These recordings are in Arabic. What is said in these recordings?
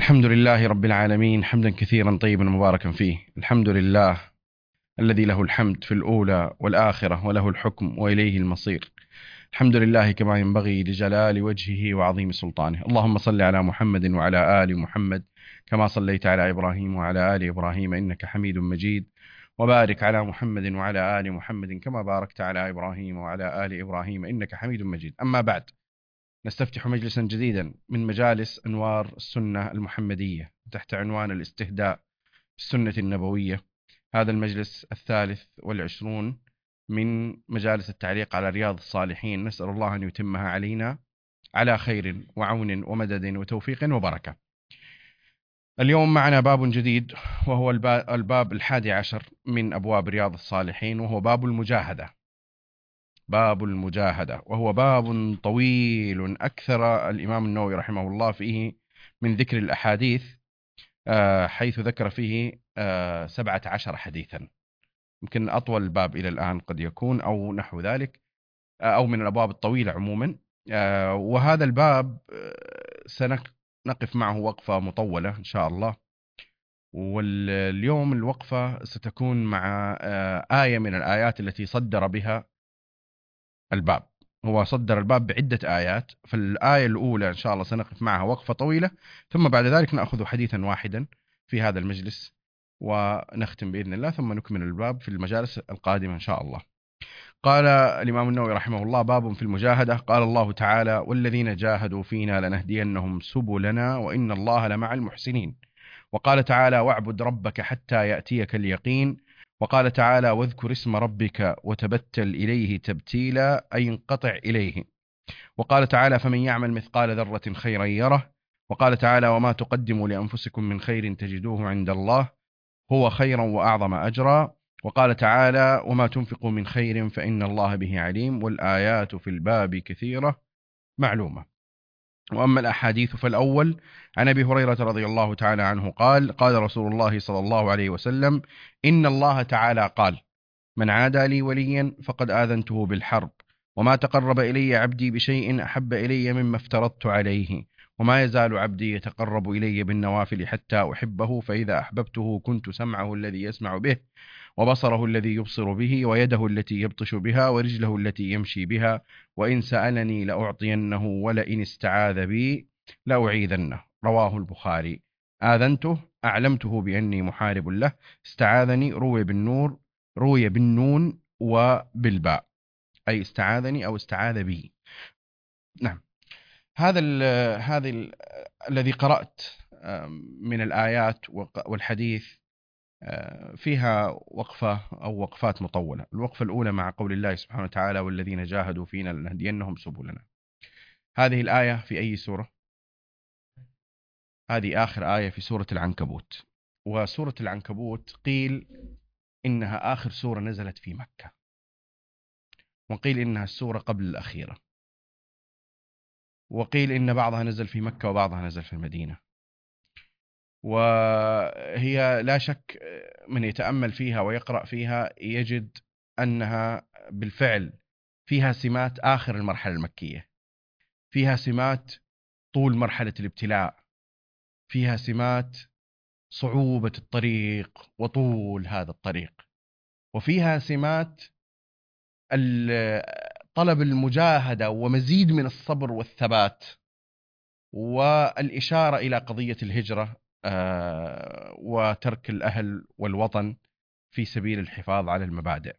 الحمد لله رب العالمين حمدا كثيرا طيبا مباركا فيه. الحمد لله الذي له الحمد في الأولى والآخرة وله الحكم وإليه المصير. الحمد لله كما ينبغي لجلال وجهه وعظيم سلطانه. اللهم صل على محمد وعلى آل محمد كما صليت على إبراهيم وعلى آل إبراهيم إنك حميد مجيد، وبارك على محمد وعلى آل محمد كما باركت على إبراهيم وعلى آل إبراهيم إنك حميد مجيد. أما بعد، نستفتح مجلسا جديدا من مجالس أنوار السنة المحمدية تحت عنوان الاستهداء بالسنة النبوية. هذا المجلس 23 من مجالس التعليق على رياض الصالحين، نسأل الله أن يتمها علينا على خير وعون ومدد وتوفيق وبركة. اليوم معنا باب جديد، وهو الباب 11 من أبواب رياض الصالحين، وهو باب المجاهدة. باب المجاهدة، وهو باب طويل أكثر الإمام النووي رحمه الله فيه من ذكر الأحاديث، حيث ذكر فيه 17 حديثا. يمكن أطول الباب إلى الآن قد يكون أو نحو ذلك، أو من الأبواب الطويلة عموما. وهذا الباب سنقف معه وقفة مطولة إن شاء الله. واليوم الوقفة ستكون مع آية من الآيات التي صدر بها الباب. هو صدر الباب بعدة آيات، فالآية الأولى إن شاء الله سنقف معها وقفة طويلة، ثم بعد ذلك نأخذ حديثا واحدا في هذا المجلس ونختم بإذن الله، ثم نكمل الباب في المجالس القادمة إن شاء الله. قال الإمام النووي رحمه الله: باب في المجاهدة. قال الله تعالى: والذين جاهدوا فينا لنهدينهم سبلنا وإن الله لمع المحسنين. وقال تعالى: واعبد ربك حتى يأتيك اليقين. وقال تعالى: واذكر اسم ربك وتبتل إليه تبتيلا، أي انقطع إليه. وقال تعالى: فمن يعمل مثقال ذرة خيرا يره. وقال تعالى: وما تقدموا لأنفسكم من خير تجدوه عند الله هو خيرا وأعظم أجرا. وقال تعالى: وما تنفقوا من خير فإن الله به عليم. والآيات في الباب كثيرة معلومة. وأما الأحاديث فالأول عن أبي هريرة رضي الله تعالى عنه قال: قال رسول الله صلى الله عليه وسلم: إن الله تعالى قال: من عادى لي وليا فقد آذنته بالحرب، وما تقرب إلي عبدي بشيء أحب إلي مما افترضت عليه، وما يزال عبدي يتقرب إلي بالنوافل حتى أحبه، فإذا أحببته كنت سمعه الذي يسمع به، وبصره الذي يبصر به، ويده التي يبطش بها، ورجله التي يمشي بها، وإن سألني لأعطينه، ولئن استعاذ بي لأعيذنه. رواه البخاري. آذنته أعلمته بأني محارب له. استعاذني روي بالنون وبالباء، أي استعاذني أو استعاذ بي. نعم. هذا الذي قرأت من الآيات والحديث فيها وقفة أو وقفات مطولة. الوقفة الأولى مع قول الله سبحانه وتعالى: والذين جاهدوا فينا لنهدينهم سبلنا. هذه الآية في أي سورة؟ هذه آخر آية في سورة العنكبوت. وسورة العنكبوت قيل إنها آخر سورة نزلت في مكة، وقيل إنها السورة قبل الأخيرة، وقيل إن بعضها نزل في مكة وبعضها نزل في المدينة. وهي لا شك من يتأمل فيها ويقرأ فيها يجد أنها بالفعل فيها سمات آخر المرحلة المكية، فيها سمات طول مرحلة الابتلاء، فيها سمات صعوبة الطريق وطول هذا الطريق، وفيها سمات طلب المجاهدة ومزيد من الصبر والثبات، والإشارة إلى قضية الهجرة وترك الأهل والوطن في سبيل الحفاظ على المبادئ.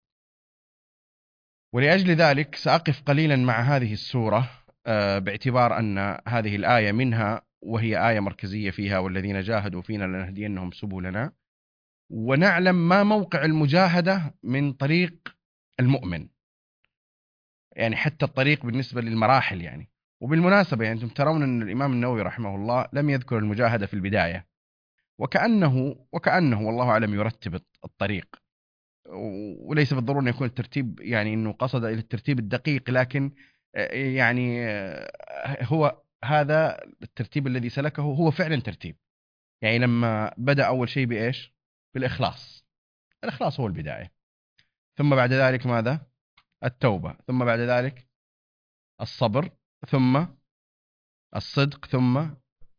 ولأجل ذلك سأقف قليلا مع هذه السورة، باعتبار أن هذه الآية منها، وهي آية مركزية فيها: والذين جاهدوا فينا لنهدينهم سبلنا. ونعلم ما موقع المجاهدة من طريق المؤمن، يعني حتى الطريق بالنسبة للمراحل يعني. وبالمناسبة يعني أنتم ترون أن الإمام النووي رحمه الله لم يذكر المجاهدة في البداية، وكأنه والله أعلم يرتب الطريق، وليس بالضرورة أن يكون الترتيب يعني أنه قصد إلى الترتيب الدقيق، لكن يعني هو هذا الترتيب الذي سلكه هو فعلا ترتيب. يعني لما بدأ أول شيء بإيش؟ بالإخلاص. الإخلاص هو البداية، ثم بعد ذلك ماذا؟ التوبة، ثم بعد ذلك الصبر، ثم الصدق، ثم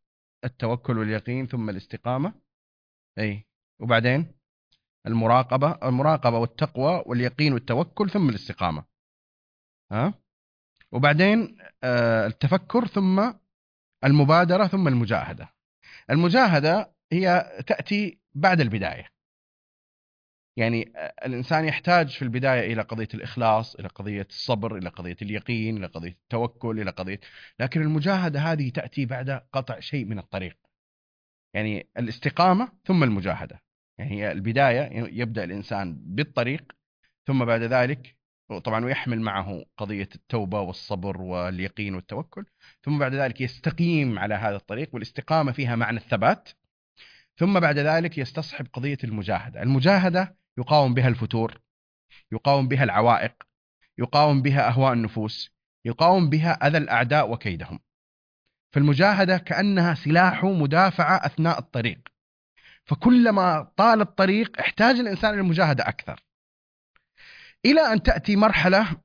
التوكل واليقين ثم الاستقامة. أي. وبعدين المراقبة والتقوى واليقين والتوكل ثم الاستقامة. ها. وبعدين التفكر ثم المبادرة ثم المجاهدة. المجاهدة هي تأتي بعد البداية. يعني الإنسان يحتاج في البداية إلى قضية الإخلاص، إلى قضية الصبر، إلى قضية اليقين، إلى قضية التوكل، إلى قضية، لكن المجاهدة هذه تأتي بعد قطع شيء من الطريق. يعني الاستقامة ثم المجاهدة. يعني البداية يبدأ الإنسان بالطريق، ثم بعد ذلك طبعا ويحمل معه قضية التوبة والصبر واليقين والتوكل، ثم بعد ذلك يستقيم على هذا الطريق، والاستقامة فيها معنى الثبات، ثم بعد ذلك يستصحب قضية المجاهدة. المجاهدة يقاوم بها الفتور، يقاوم بها العوائق، يقاوم بها أهواء النفوس، يقاوم بها أذى الأعداء وكيدهم. فالمجاهدة كأنها سلاح مدافعة أثناء الطريق، فكلما طال الطريق احتاج الإنسان إلى المجاهدة أكثر، إلى أن تأتي مرحلة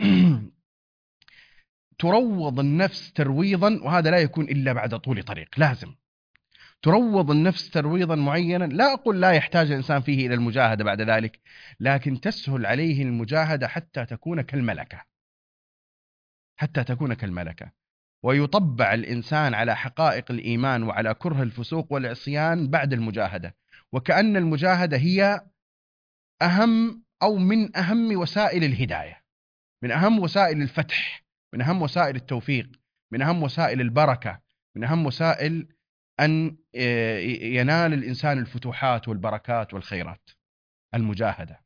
تروض النفس ترويضا، وهذا لا يكون إلا بعد طول طريق. لازم تروض النفس ترويضا معينا. لا أقول لا يحتاج الإنسان فيه إلى المجاهدة بعد ذلك، لكن تسهل عليه المجاهدة حتى تكون كالملكة، حتى تكون كالملكة، ويطبع الإنسان على حقائق الإيمان وعلى كره الفسوق والعصيان بعد المجاهدة. وكأن المجاهدة هي أهم أو من أهم وسائل الهداية، من أهم وسائل الفتح، من أهم وسائل التوفيق، من أهم وسائل البركة، من أهم وسائل أن ينال الإنسان الفتوحات والبركات والخيرات، المجاهدة.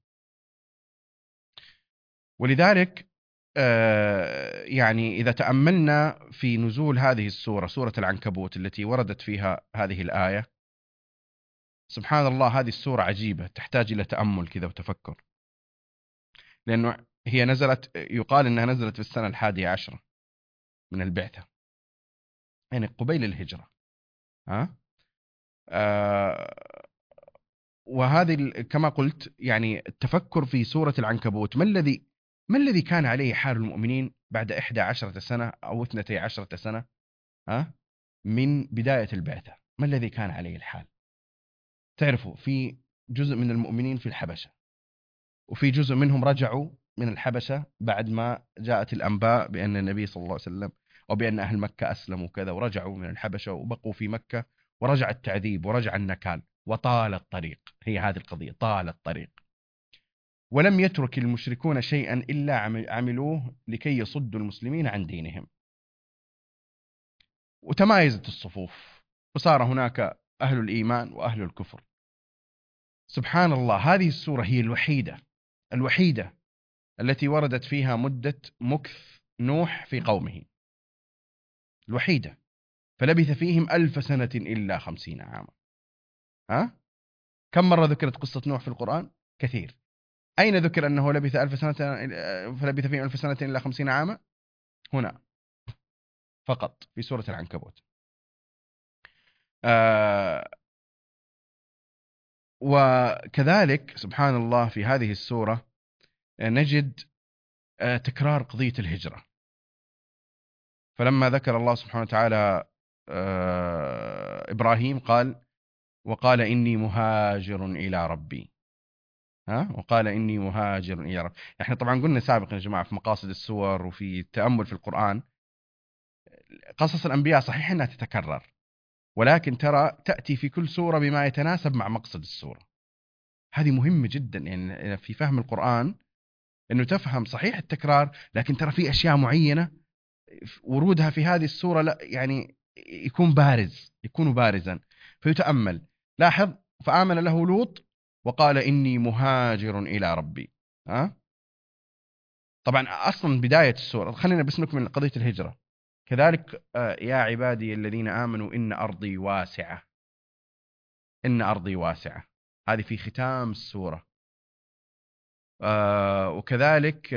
ولذلك يعني إذا تأملنا في نزول هذه السورة، سورة العنكبوت التي وردت فيها هذه الآية، سبحان الله هذه السورة عجيبة، تحتاج إلى تأمل كذا وتفكر، لأنه هي نزلت، يقال أنها نزلت في السنة 11 من البعثة، يعني قبيل الهجرة. وهذه كما قلت يعني التفكر في سورة العنكبوت، ما الذي كان عليه حال المؤمنين بعد 11 سنة أو 12 سنة من بداية البعثة؟ ما الذي كان عليه الحال؟ تعرفوا في جزء من المؤمنين في الحبشة، وفي جزء منهم رجعوا من الحبشة بعد ما جاءت الأنباء بأن النبي صلى الله عليه وسلم أو بأن أهل مكة أسلموا كذا، ورجعوا من الحبشة وبقوا في مكة، ورجع التعذيب ورجع النكال وطال الطريق. هي هذه القضية، طال الطريق. ولم يترك المشركون شيئا إلا عملوه لكي يصدوا المسلمين عن دينهم. وتمايزت الصفوف، وصار هناك أهل الإيمان وأهل الكفر. سبحان الله، هذه السورة هي الوحيدة التي وردت فيها مدة مكث نوح في قومه، الوحيدة. فلبث فيهم 1000 سنة إلا 50 عاما. كم مرة ذكرت قصة نوح في القرآن؟ كثير. أين ذكر أنه لبث 1000 سنة فلبث فيهم 1000 سنة إلا 50 عاما؟ هنا فقط في سورة العنكبوت. وكذلك سبحان الله في هذه السورة نجد تكرار قضية الهجرة. فلما ذكر الله سبحانه وتعالى إبراهيم قال: وقال إني مهاجر إلى ربي. وقال إني مهاجر إلى ربي. احنا طبعا قلنا سابقا يا جماعة في مقاصد السور وفي التأمل في القرآن، قصص الأنبياء صحيح أنها تتكرر، ولكن ترى تأتي في كل سورة بما يتناسب مع مقصد السورة. هذه مهمة جدا يعني في فهم القرآن، أنه تفهم صحيح التكرار، لكن ترى في أشياء معينة ورودها في هذه السورة لا يعني يكون بارزا فيتأمل. لاحظ: فآمن له لوط وقال إني مهاجر إلى ربي. طبعا أصلا بداية السورة، خلينا بس نكمل قضية الهجرة. كذلك يا عبادي الذين آمنوا إن أرضي واسعة، إن أرضي واسعة، هذه في ختام السورة. وكذلك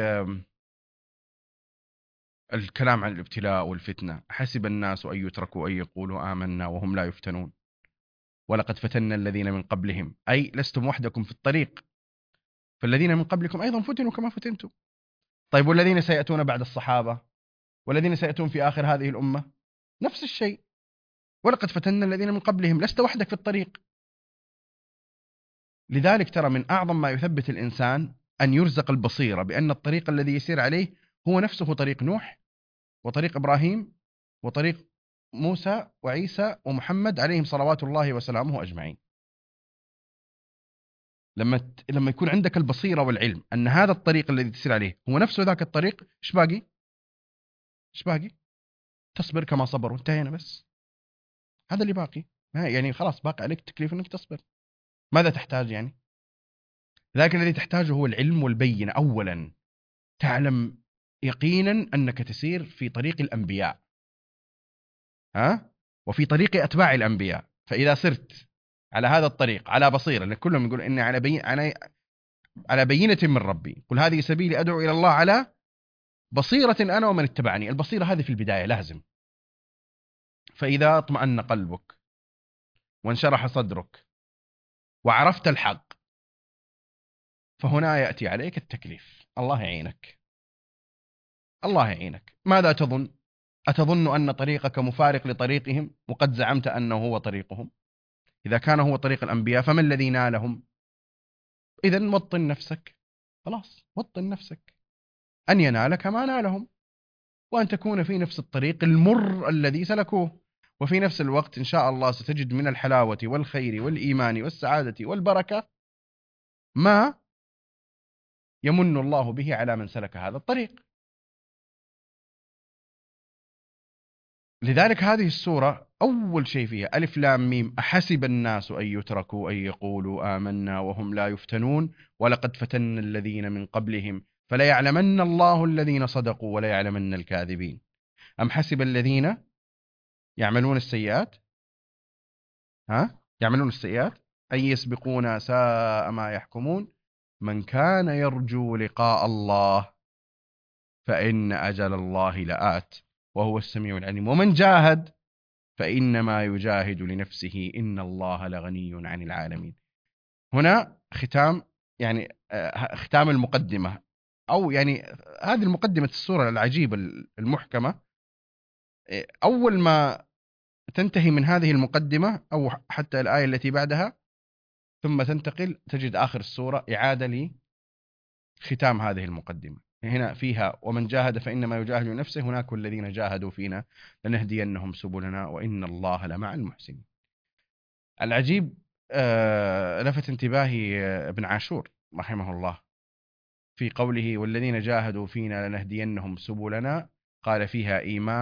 الكلام عن الابتلاء والفتنة: حسب الناس أن يتركوا أن يقولوا آمنا وهم لا يفتنون ولقد فتنا الذين من قبلهم، أي لستم وحدكم في الطريق، فالذين من قبلكم أيضا فتنوا كما فتنتم. طيب والذين سيأتون بعد الصحابة والذين سيأتون في آخر هذه الأمة نفس الشيء. ولقد فتنا الذين من قبلهم، لست وحدك في الطريق. لذلك ترى من أعظم ما يثبت الإنسان أن يرزق البصيرة بأن الطريق الذي يسير عليه هو نفسه طريق نوح وطريق إبراهيم وطريق موسى وعيسى ومحمد عليهم صلوات الله وسلامه أجمعين. لما يكون عندك البصيرة والعلم أن هذا الطريق الذي تسير عليه هو نفسه ذاك الطريق، إيش باقي؟ إيش باقي؟ تصبر كما صبروا، انتهينا بس. هذا اللي باقي، يعني خلاص باقي عليك تكليف أنك تصبر. ماذا تحتاج يعني؟ لكن الذي تحتاجه هو العلم والبينة. أولا تعلم يقينا أنك تسير في طريق الأنبياء، وفي طريق أتباع الأنبياء. فإذا سرت على هذا الطريق على بصيرة، لأن كلهم يقول إني على بينة من ربي، قل هذه سبيلي أدعو إلى الله على بصيرة أنا ومن اتبعني. البصيرة هذه في البداية لازم. فإذا اطمأن قلبك وانشرح صدرك وعرفت الحق، فهنا يأتي عليك التكليف. الله يعينك، الله يعينك. ماذا تظن؟ أتظن أن طريقك مفارق لطريقهم وقد زعمت أنه هو طريقهم؟ إذا كان هو طريق الأنبياء فما الذي نالهم؟ إذن وطن نفسك، خلاص وطن نفسك أن ينالك ما نالهم، وأن تكون في نفس الطريق المر الذي سلكوه. وفي نفس الوقت إن شاء الله ستجد من الحلاوة والخير والإيمان والسعادة والبركة ما يمن الله به على من سلك هذا الطريق. لذلك هذه السورة أول شيء فيها ألف لام ميم، أحسب الناس أن يتركوا أن يقولوا آمنا وهم لا يفتنون ولقد فتنا الذين من قبلهم فليعلمن الله الذين صدقوا وليعلمن الكاذبين. أم حسب الذين يعملون السيئات يعملون السيئات أن يسبقونا ساء ما يحكمون من كان يرجو لقاء الله فإن أجل الله لآت وهو السميع العليم ومن جاهد فإنما يجاهد لنفسه إن الله لغني عن العالمين. هنا ختام، يعني ختام المقدمة، أو يعني هذه المقدمة السورة العجيبة المحكمة. أول ما تنتهي من هذه المقدمة أو حتى الآية التي بعدها ثم تنتقل تجد آخر السورة إعادة لختام هذه المقدمة. هنا فيها ومن جاهد فإنما يجاهد لنفسه، هناك والذين جاهدوا فينا لنهدينهم سبلنا وإن الله لمع المحسنين. العجيب لفت انتباهي ابن عاشور رحمه الله في قوله والذين جاهدوا فينا لنهدينهم سبلنا، قال فيها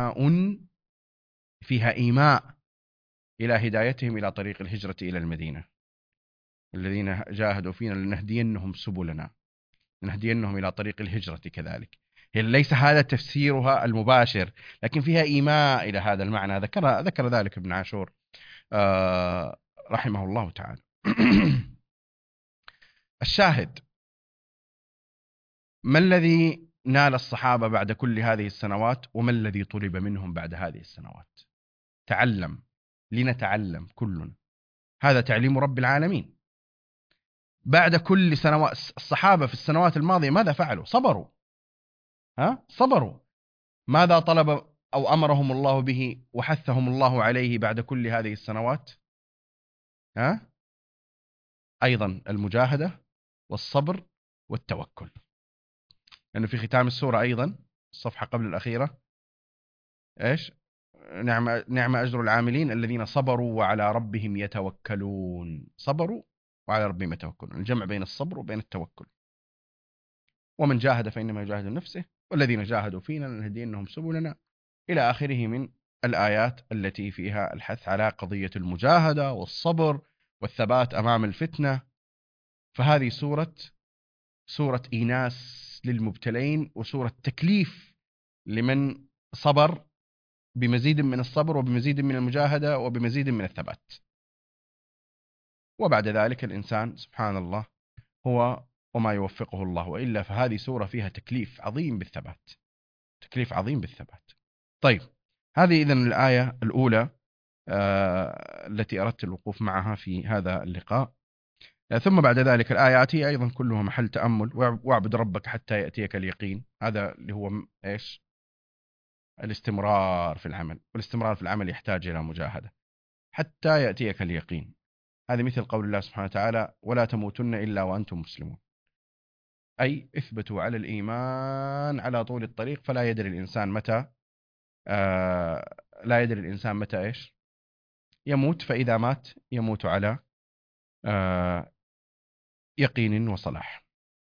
إيماء إلى هدايتهم إلى طريق الهجرة إلى المدينة. الذين جاهدوا فينا لنهدينهم سبلنا، لنهدينهم إلى طريق الهجرة كذلك. هي ليس هذا تفسيرها المباشر، لكن فيها إيماء إلى هذا المعنى. ذكر ذلك ابن عاشور رحمه الله تعالى. الشاهد، ما الذي نال الصحابة بعد كل هذه السنوات وما الذي طلب منهم بعد هذه السنوات؟ تعلم، لنتعلم كلنا. هذا تعليم رب العالمين. بعد كل سنوات، الصحابة في السنوات الماضية ماذا فعلوا؟ صبروا. صبروا. ماذا طلب أو أمرهم الله به وحثهم الله عليه بعد كل هذه السنوات؟ أيضا المجاهدة والصبر والتوكل. لأنه في ختام السورة أيضا الصفحة قبل الأخيرة إيش؟ نعم أجر العاملين الذين صبروا وعلى ربهم يتوكلون. صبروا وعلى ربهم يتوكلون، الجمع بين الصبر وبين التوكل. ومن جاهد فإنما يجاهد نفسه والذين جاهدوا فينا لنهدينهم سبلنا إلى آخره من الآيات التي فيها الحث على قضية المجاهدة والصبر والثبات أمام الفتنة. فهذه سورة إيناس للمبتلين، وسورة تكليف لمن صبر بمزيد من الصبر وبمزيد من المجاهدة وبمزيد من الثبات. وبعد ذلك الإنسان سبحان الله هو وما يوفقه الله، وإلا فهذه سورة فيها تكليف عظيم بالثبات، تكليف عظيم بالثبات. طيب، هذه إذن الآية الأولى التي أردت الوقوف معها في هذا اللقاء. ثم بعد ذلك الآيات هي أيضا كلها محل تأمل. واعبد ربك حتى يأتيك اليقين. هذا اللي هو إيش؟ الاستمرار في العمل، والاستمرار في العمل يحتاج إلى مجاهدة. حتى يأتيك اليقين. هذه مثل قول الله سبحانه وتعالى: ولا تموتن إلا وأنتم مسلمون. أي اثبتوا على الإيمان على طول الطريق، فلا يدري الإنسان متى لا يدري الإنسان متى إيش يموت، فإذا مات يموت على يقين وصلاح.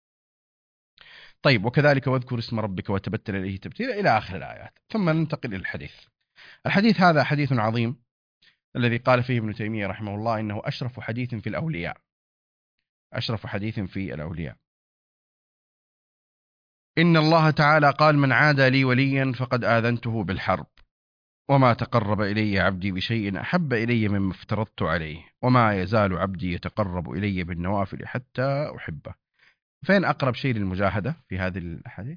طيب، وكذلك واذكر اسم ربك وتبتل إليه تبتيلا إلى آخر الآيات. ثم ننتقل إلى الحديث. الحديث هذا حديث عظيم، الذي قال فيه ابن تيمية رحمه الله إنه أشرف حديث في الأولياء، أشرف حديث في الأولياء. إن الله تعالى قال: من عادى لي وليا فقد آذنته بالحرب، وما تقرب إلي عبدي بشيء أحب إلي مما افترضت عليه، وما يزال عبدي يتقرب إلي بالنوافل حتى أحبه. فين أقرب شيء للمجاهدة في هذه الحديث؟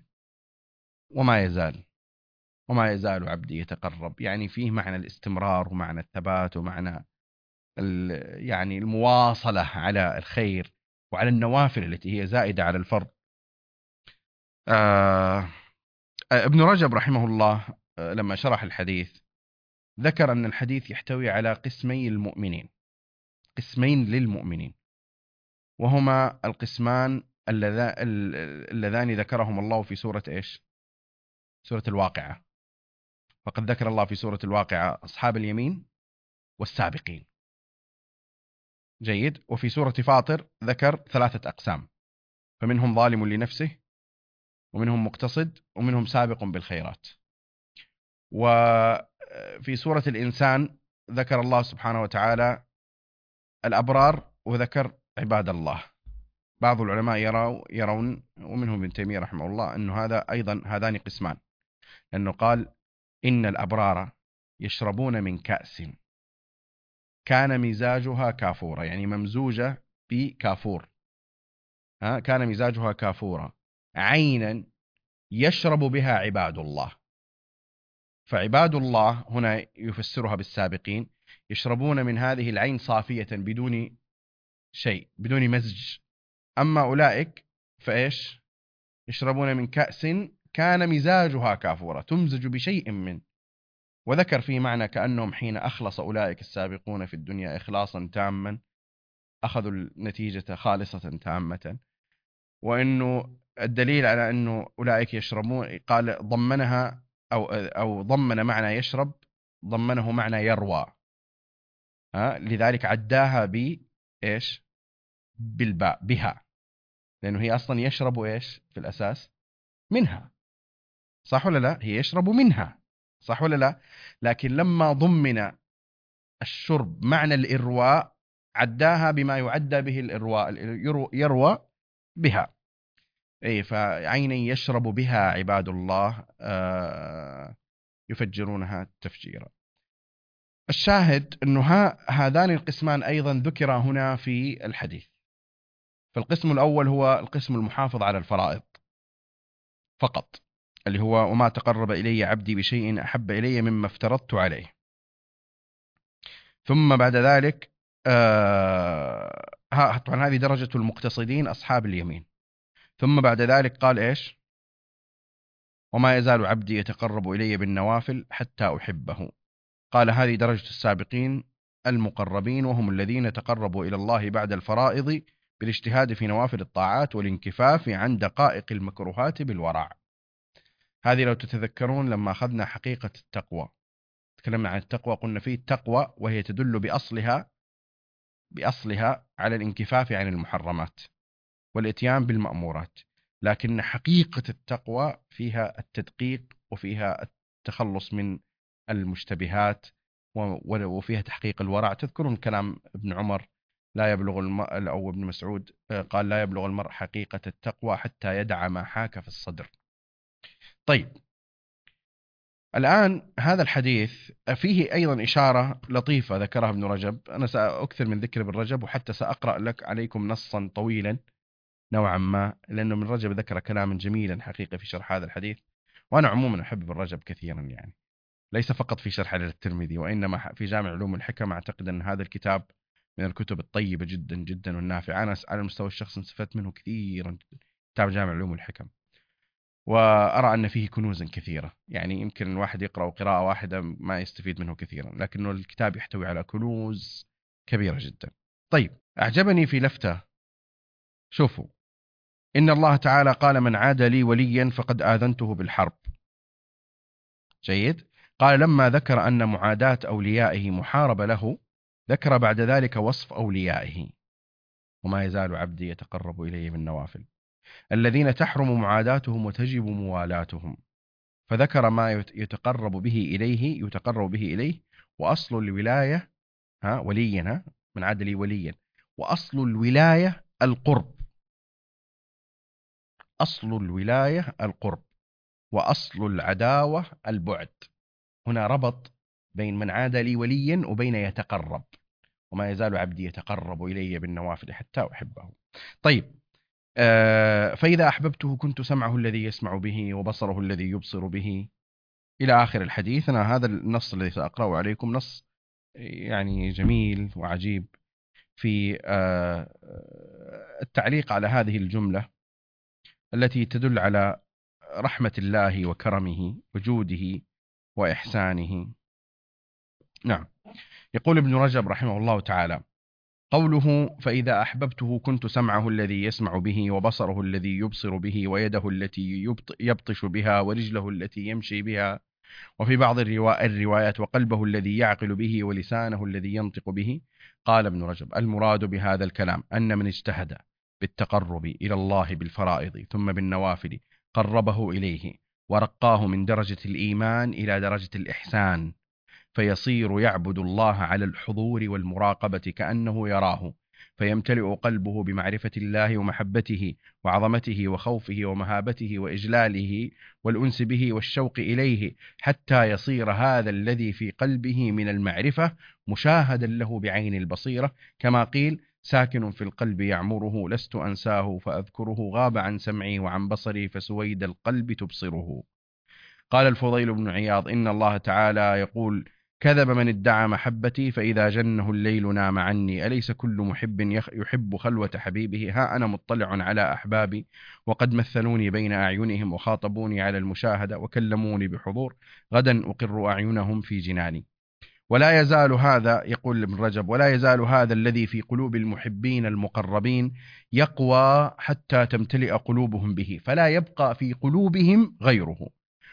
وما يزال عبدي يتقرب، يعني فيه معنى الاستمرار ومعنى الثبات ومعنى يعني المواصلة على الخير وعلى النوافل التي هي زائدة على الفرض. ابن رجب رحمه الله لما شرح الحديث ذكر أن الحديث يحتوي على قسمي المؤمنين، قسمين للمؤمنين، وهما القسمان اللذان ذكرهم الله في سورة إيش؟ سورة الواقعة. فقد ذكر الله في سورة الواقعة أصحاب اليمين والسابقين. جيد. وفي سورة فاطر ذكر 3 أقسام، فمنهم ظالم لنفسه، ومنهم مقتصد، ومنهم سابق بالخيرات. وفي سورة الإنسان ذكر الله سبحانه وتعالى الأبرار وذكر عباد الله. بعض العلماء يرون ومنهم ابن تيمية رحمه الله أنه هذا أيضا هذان قسمان، لأنه قال: إن الأبرار يشربون من كأس كان مزاجها كافورا، يعني ممزوجة بكافور، كان مزاجها كافورا، عينا يشرب بها عباد الله. فعباد الله هنا يفسرها بالسابقين، يشربون من هذه العين صافية بدون شيء، بدون مزج. أما أولئك فإيش؟ يشربون من كأس كان مزاجها كافورا، تمزج بشيء منه. وذكر فيه معنى كأنهم حين أخلص أولئك السابقون في الدنيا إخلاصا تاما أخذوا النتيجة خالصة تامة. وأنه الدليل على أنه أولئك يشربون، قال ضمنها أو ضمن معنى يشرب، ضمنه معنى يروى، لذلك عداها بإيش؟ بالباء، بها، لأنه هي أصلا يشرب إيش في الأساس؟ منها، صح ولا لا؟ هي يشرب منها، صح ولا لا؟ لكن لما ضمن الشرب معنى الإرواء عداها بما يعدى به الإرواء، يروى بها. أي، فعيني يشرب بها عباد الله يفجرونها تفجيرا. الشاهد أنه هذان القسمان أيضا ذكر هنا في الحديث. فالقسم الأول هو القسم المحافظ على الفرائض فقط، اللي هو: وما تقرب إلي عبدي بشيء أحب إلي مما افترضت عليه. ثم بعد ذلك طبعا هذه درجة المقتصدين أصحاب اليمين. ثم بعد ذلك قال إيش؟ وما يزال عبدي يتقرب إلي بالنوافل حتى أحبه. قال هذه درجة السابقين المقربين، وهم الذين تقربوا إلى الله بعد الفرائض بالاجتهاد في نوافل الطاعات والانكفاف عن دقائق المكروهات بالورع. هذه لو تتذكرون لما أخذنا حقيقة التقوى، تكلمنا عن التقوى، قلنا فيه التقوى وهي تدل بأصلها على الانكفاف عن المحرمات والإتيان بالمأمورات، لكن حقيقة التقوى فيها التدقيق وفيها التخلص من المشتبهات وفيها تحقيق الورع. تذكرون كلام ابن عمر: لا يبلغ المرء، أو ابن مسعود قال: لا يبلغ المرء حقيقة التقوى حتى يدع ما حاك في الصدر. طيب، الآن هذا الحديث فيه أيضا إشارة لطيفة ذكرها ابن رجب. أنا سأكثر من ذكر ابن رجب، وحتى سأقرأ لك عليكم نصا طويلا نوعا ما، لأنه ابن رجب ذكر كلاما جميلا حقيقة في شرح هذا الحديث. وأنا عموما أحب ابن رجب كثيرا، يعني ليس فقط في شرح الترمذي، وإنما في جامع علوم الحكم. أعتقد أن هذا الكتاب من الكتب الطيبة جدا جدا والنافعة. أنا على المستوى الشخصي استفدت منه كثيرا، كتاب جامع علوم الحكم. وأرى أن فيه كنوزا كثيرة، يعني يمكن الواحد يقرأ قراءة واحدة ما يستفيد منه كثيرا، لكنه الكتاب يحتوي على كنوز كبيرة جدا. طيب، أعجبني في لفتة، شوفوا، إن الله تعالى قال: من عاد لي وليا فقد آذنته بالحرب. جيد. قال: لما ذكر أن معاداة أوليائه محاربة له، ذكر بعد ذلك وصف أوليائه: وما يزال عبدي يتقرب إلي بالنوافل، الذين تحرم معاداتهم وتجب موالاتهم، فذكر ما يتقرب به إليه. وأصل الولاية، وليا، من عاد لي وليا، وأصل الولاية القرب، أصل الولاية القرب، وأصل العداوة البعد. هنا ربط بين من عاد لي وليا وبين يتقرب، وما يزال عبدي يتقرب إلي بالنوافل حتى أحبه. طيب، فإذا أحببته كنت سمعه الذي يسمع به، وبصره الذي يبصر به، إلى آخر الحديث. أنا هذا النص الذي سأقرأه عليكم نص يعني جميل وعجيب في التعليق على هذه الجملة التي تدل على رحمة الله وكرمه وجوده وإحسانه. نعم. يقول ابن رجب رحمه الله تعالى: قوله: فإذا أحببته كنت سمعه الذي يسمع به، وبصره الذي يبصر به، ويده التي يبطش بها، ورجله التي يمشي بها، وفي بعض الروايات: وقلبه الذي يعقل به، ولسانه الذي ينطق به. قال ابن رجب: المراد بهذا الكلام أن من اجتهد بالتقرب إلى الله بالفرائض ثم بالنوافل قربه إليه، ورقاه من درجة الإيمان إلى درجة الإحسان، فيصير يعبد الله على الحضور والمراقبة كأنه يراه، فيمتلئ قلبه بمعرفة الله ومحبته وعظمته وخوفه ومهابته وإجلاله والأنس به والشوق إليه، حتى يصير هذا الذي في قلبه من المعرفة مشاهدا له بعين البصيرة، كما قيل: ساكن في القلب يعمره، لست أنساه فأذكره، غاب عن سمعي وعن بصري فسويد القلب تبصره. قال الفضيل بن عياض: إن الله تعالى يقول: كذب من ادعى محبتي، فإذا جنه الليل نام عني. أليس كل محب يحب خلوة حبيبه؟ ها أنا مطلع على أحبابي، وقد مثلوني بين أعينهم، وخاطبوني على المشاهدة، وكلموني بحضور، غدا أقر أعينهم في جناني. ولا يزال هذا، يقول ابن رجب، ولا يزال هذا الذي في قلوب المحبين المقربين يقوى حتى تمتلئ قلوبهم به، فلا يبقى في قلوبهم غيره،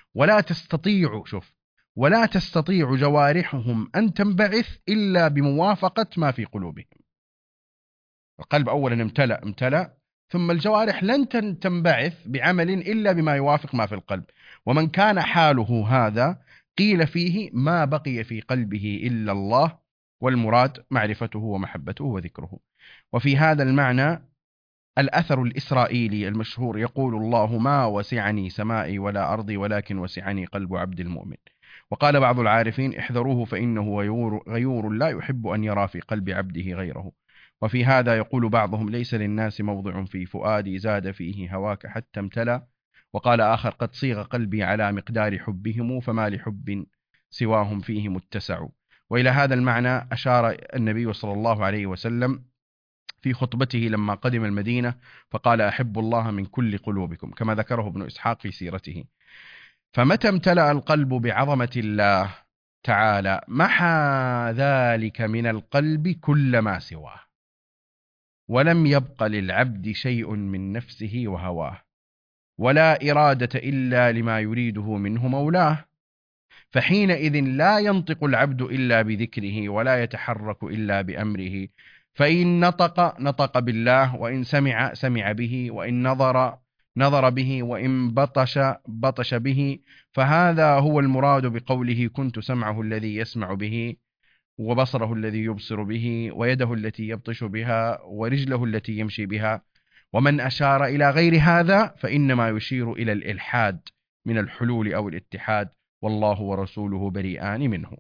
ولا تستطيع جوارحهم أن تنبعث إلا بموافقة ما في قلوبهم. القلب أولا امتلأ، ثم الجوارح لن تنبعث بعمل إلا بما يوافق ما في القلب. ومن كان حاله هذا قيل فيه: ما بقي في قلبه إلا الله، والمراد معرفته ومحبته وذكره. وفي هذا المعنى الأثر الإسرائيلي المشهور يقول: الله ما وسعني سمائي ولا أرضي، ولكن وسعني قلب عبد المؤمن. وقال بعض العارفين: احذروه فإنه غيور لا يحب أن يرى في قلب عبده غيره. وفي هذا يقول بعضهم: ليس للناس موضع في فؤادي زاد فيه هواك حتى امتلأ. وقال آخر: قد صيغ قلبي على مقدار حبهم، فما لحب سواهم فيه متسع. وإلى هذا المعنى أشار النبي صلى الله عليه وسلم في خطبته لما قدم المدينة، فقال: أحب الله من كل قلوبكم، كما ذكره ابن إسحاق في سيرته. فمتى امتلأ القلب بعظمة الله تعالى محى ذلك من القلب كل ما سواه، ولم يبق للعبد شيء من نفسه وهواه، ولا إرادة إلا لما يريده منه مولاه. فحينئذ لا ينطق العبد إلا بذكره، ولا يتحرك إلا بأمره. فإن نطق بالله، وإن سمع به، وإن نظر به، وإن بطش به. فهذا هو المراد بقوله: كنت سمعه الذي يسمع به، وبصره الذي يبصر به، ويده التي يبطش بها، ورجله التي يمشي بها. ومن أشار إلى غير هذا فإنما يشير إلى الإلحاد من الحلول أو الاتحاد، والله ورسوله بريئان منه.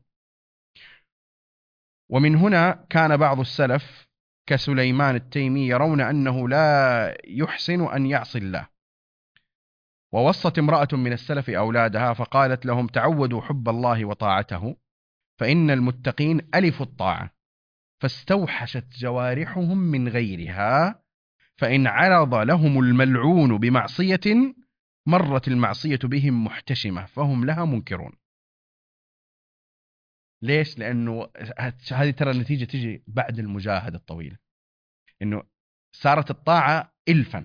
ومن هنا كان بعض السلف كسليمان التيمي يرون أنه لا يحسن أن يعصي الله. ووصت امرأة من السلف أولادها فقالت لهم: تعودوا حب الله وطاعته، فإن المتقين ألفوا الطاعة، فاستوحشت جوارحهم من غيرها، فإن عرض لهم الملعون بمعصية مرت المعصية بهم محتشمة فهم لها منكرون. ليش؟ لأنه هذه ترى النتيجة تجي بعد المجاهدة الطويلة، إنه صارت الطاعة إلفا،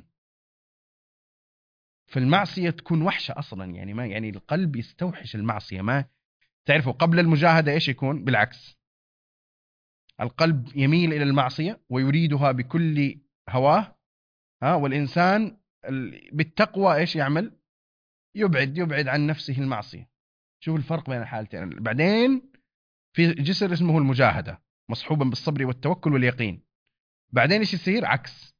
فالمعصية تكون وحشة أصلا، يعني ما يعني القلب يستوحش المعصية. ما تعرفوا قبل المجاهدة إيش يكون؟ بالعكس، القلب يميل إلى المعصية ويريدها بكل هواه. والإنسان بالتقوى إيش يعمل؟ يبعد عن نفسه المعصية. شوف الفرق بين الحالتين. بعدين في جسر اسمه المجاهدة مصحوبا بالصبر والتوكل واليقين. بعدين إيش يصير؟ عكس،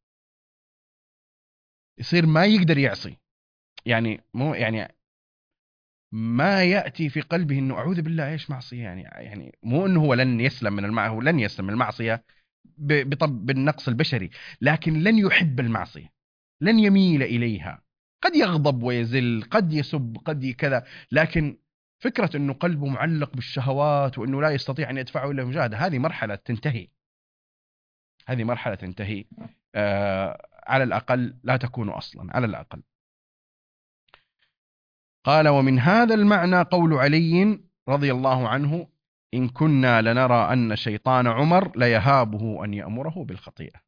يصير ما يقدر يعصي. يعني مو يعني ما يأتي في قلبه إنه أعوذ بالله إيش معصية، يعني مو إنه هو لن يسلم من المعصية، هو لن يسلم من المعصية بالنقص البشري، لكن لن يحب المعصية، لن يميل إليها. قد يغضب ويزل، قد يسب، قد كذا، لكن فكرة أنه قلبه معلق بالشهوات وأنه لا يستطيع أن يدفعه إلى المجاهدة، هذه مرحلة تنتهي، هذه مرحلة تنتهي. على الأقل لا تكون أصلا، على الأقل. قال: ومن هذا المعنى قول علي رضي الله عنه: إن كنا لنرى أن شيطان عمر ليهابه أن يأمره بالخطيئة.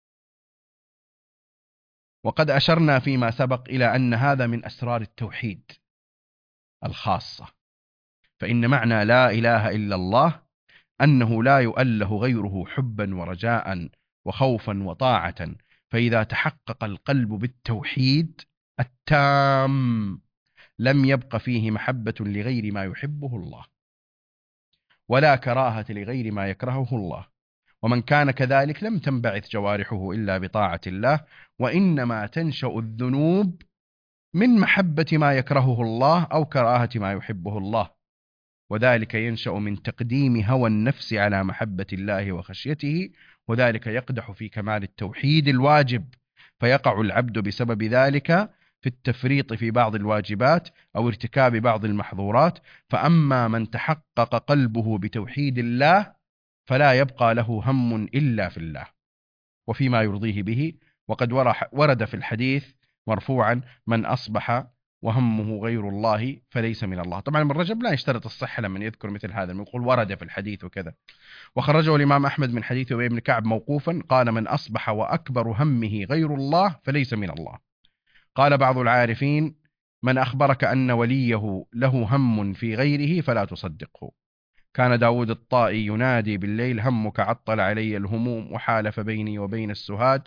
وقد أشرنا فيما سبق إلى أن هذا من أسرار التوحيد الخاصة، فإن معنى لا إله إلا الله أنه لا يؤله غيره حبا ورجاء وخوفا وطاعة. فإذا تحقق القلب بالتوحيد التام لم يبق فيه محبة لغير ما يحبه الله، ولا كراهة لغير ما يكرهه الله. ومن كان كذلك لم تنبعث جوارحه إلا بطاعة الله، وإنما تنشأ الذنوب من محبة ما يكرهه الله أو كراهة ما يحبه الله، وذلك ينشأ من تقديم هوى النفس على محبة الله وخشيته، وذلك يقدح في كمال التوحيد الواجب، فيقع العبد بسبب ذلك في التفريط في بعض الواجبات أو ارتكاب بعض المحظورات. فأما من تحقق قلبه بتوحيد الله فلا يبقى له هم إلا في الله وفيما يرضيه به. وقد ورد في الحديث مرفوعا: من أصبح وهمه غير الله فليس من الله. طبعا ابن رجب لا يشترط الصحة لما يذكر مثل هذا، يقول ورد في الحديث وكذا. وخرجه الإمام أحمد من حديث أبي بن كعب موقوفا قال: من أصبح وأكبر همه غير الله فليس من الله. قال بعض العارفين: من أخبرك أن وليه له هم في غيره فلا تصدقه. كان داود الطائي ينادي بالليل: همك عطل علي الهموم وحالف بيني وبين السهاد،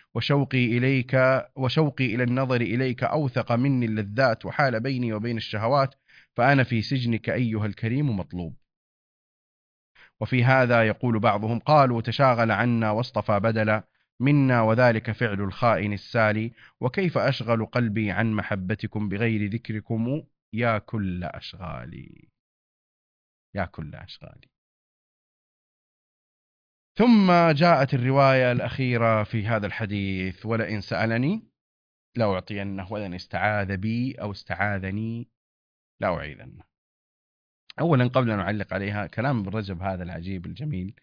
وشوقي إلى النظر إليك أوثق مني اللذات، وحال بيني وبين الشهوات، فأنا في سجنك أيها الكريم مطلوب. وفي هذا يقول بعضهم: قالوا تشاغل عنا واصطفى بدلا منا، وذلك فعل الخائن السالي، وكيف أشغل قلبي عن محبتكم بغير ذكركم يا كل أشغالي، يا كل أشغالي. ثم جاءت الرواية الأخيرة في هذا الحديث: ولئن سألني لأعطينه، ولئن استعاذ بي أو استعاذني لأعيذنه. أولا قبل أن نعلق عليها، كلام ابن رجب هذا العجيب الجميل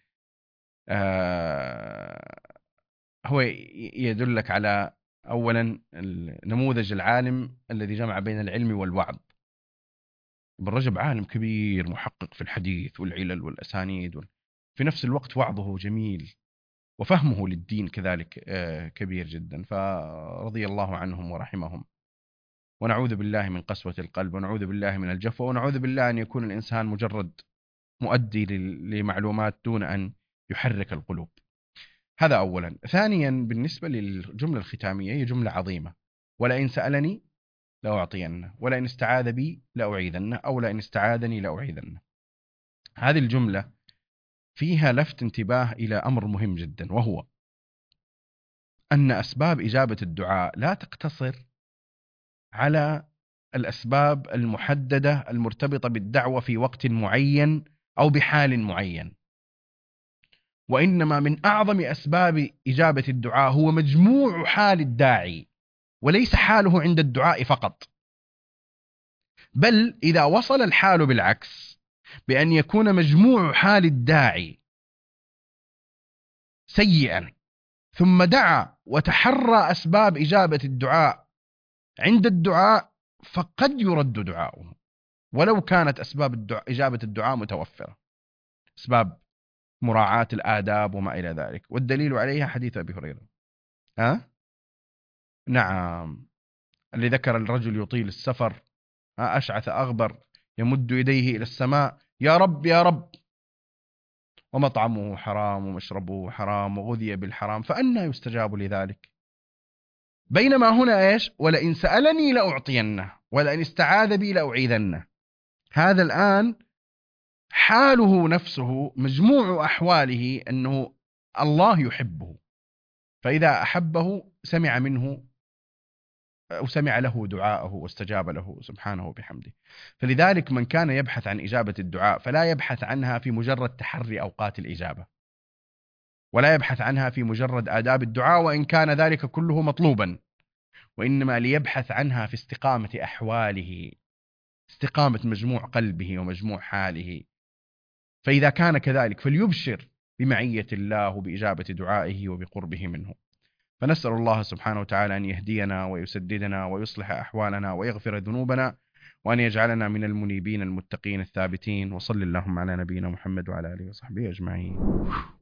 هو يدلك على أولا نموذج العالم الذي جمع بين العلم والوعظ. ابن رجب عالم كبير محقق في الحديث والعلل والأسانيد، في نفس الوقت وعظه جميل وفهمه للدين كذلك كبير جدا، فرضي الله عنهم ورحمهم. ونعوذ بالله من قسوة القلب، ونعوذ بالله من الجفوة، ونعوذ بالله أن يكون الإنسان مجرد مؤدي لمعلومات دون أن يحرك القلوب. هذا أولا. ثانيا، بالنسبة للجملة الختامية هي جملة عظيمة: ولئن سألني لأعطينه، ولئن استعاذ بي لأعيذنه، أو لئن استعاذني لأعيذنه. هذه الجملة فيها لفت انتباه إلى أمر مهم جدا، وهو أن أسباب إجابة الدعاء لا تقتصر على الأسباب المحددة المرتبطة بالدعوة في وقت معين أو بحال معين، وإنما من أعظم أسباب إجابة الدعاء هو مجموع حال الداعي، وليس حاله عند الدعاء فقط. بل إذا وصل الحال بالعكس، بأن يكون مجموع حال الداعي سيئا، ثم دعا وتحرى أسباب إجابة الدعاء عند الدعاء، فقد يرد دعاؤه ولو كانت أسباب إجابة الدعاء متوفرة، أسباب مراعاة الآداب وما إلى ذلك. والدليل عليها حديث أبي هريرة. نعم، اللي ذكر الرجل يطيل السفر، أشعث أغبر يمد يديه إلى السماء: يا رب يا رب، ومطعمه حرام ومشربه حرام وغذي بالحرام، فأنى يستجاب لذلك؟ بينما هنا إيش؟ ولئن سألني لأعطينه ولئن استعاذ بي لأعيذنه. هذا الآن حاله نفسه، مجموع أحواله أنه الله يحبه، فإذا أحبه سمع منه أو سمع له دعاءه واستجاب له سبحانه وبحمده. فلذلك من كان يبحث عن إجابة الدعاء فلا يبحث عنها في مجرد تحري أوقات الإجابة، ولا يبحث عنها في مجرد آداب الدعاء وإن كان ذلك كله مطلوبا، وإنما ليبحث عنها في استقامة أحواله، استقامة مجموع قلبه ومجموع حاله. فإذا كان كذلك فليبشر بمعية الله وبإجابة دعائه وبقربه منه. فنسأل الله سبحانه وتعالى أن يهدينا ويسددنا ويصلح أحوالنا ويغفر ذنوبنا، وأن يجعلنا من المنيبين المتقين الثابتين. وصل اللهم على نبينا محمد وعلى آله وصحبه أجمعين.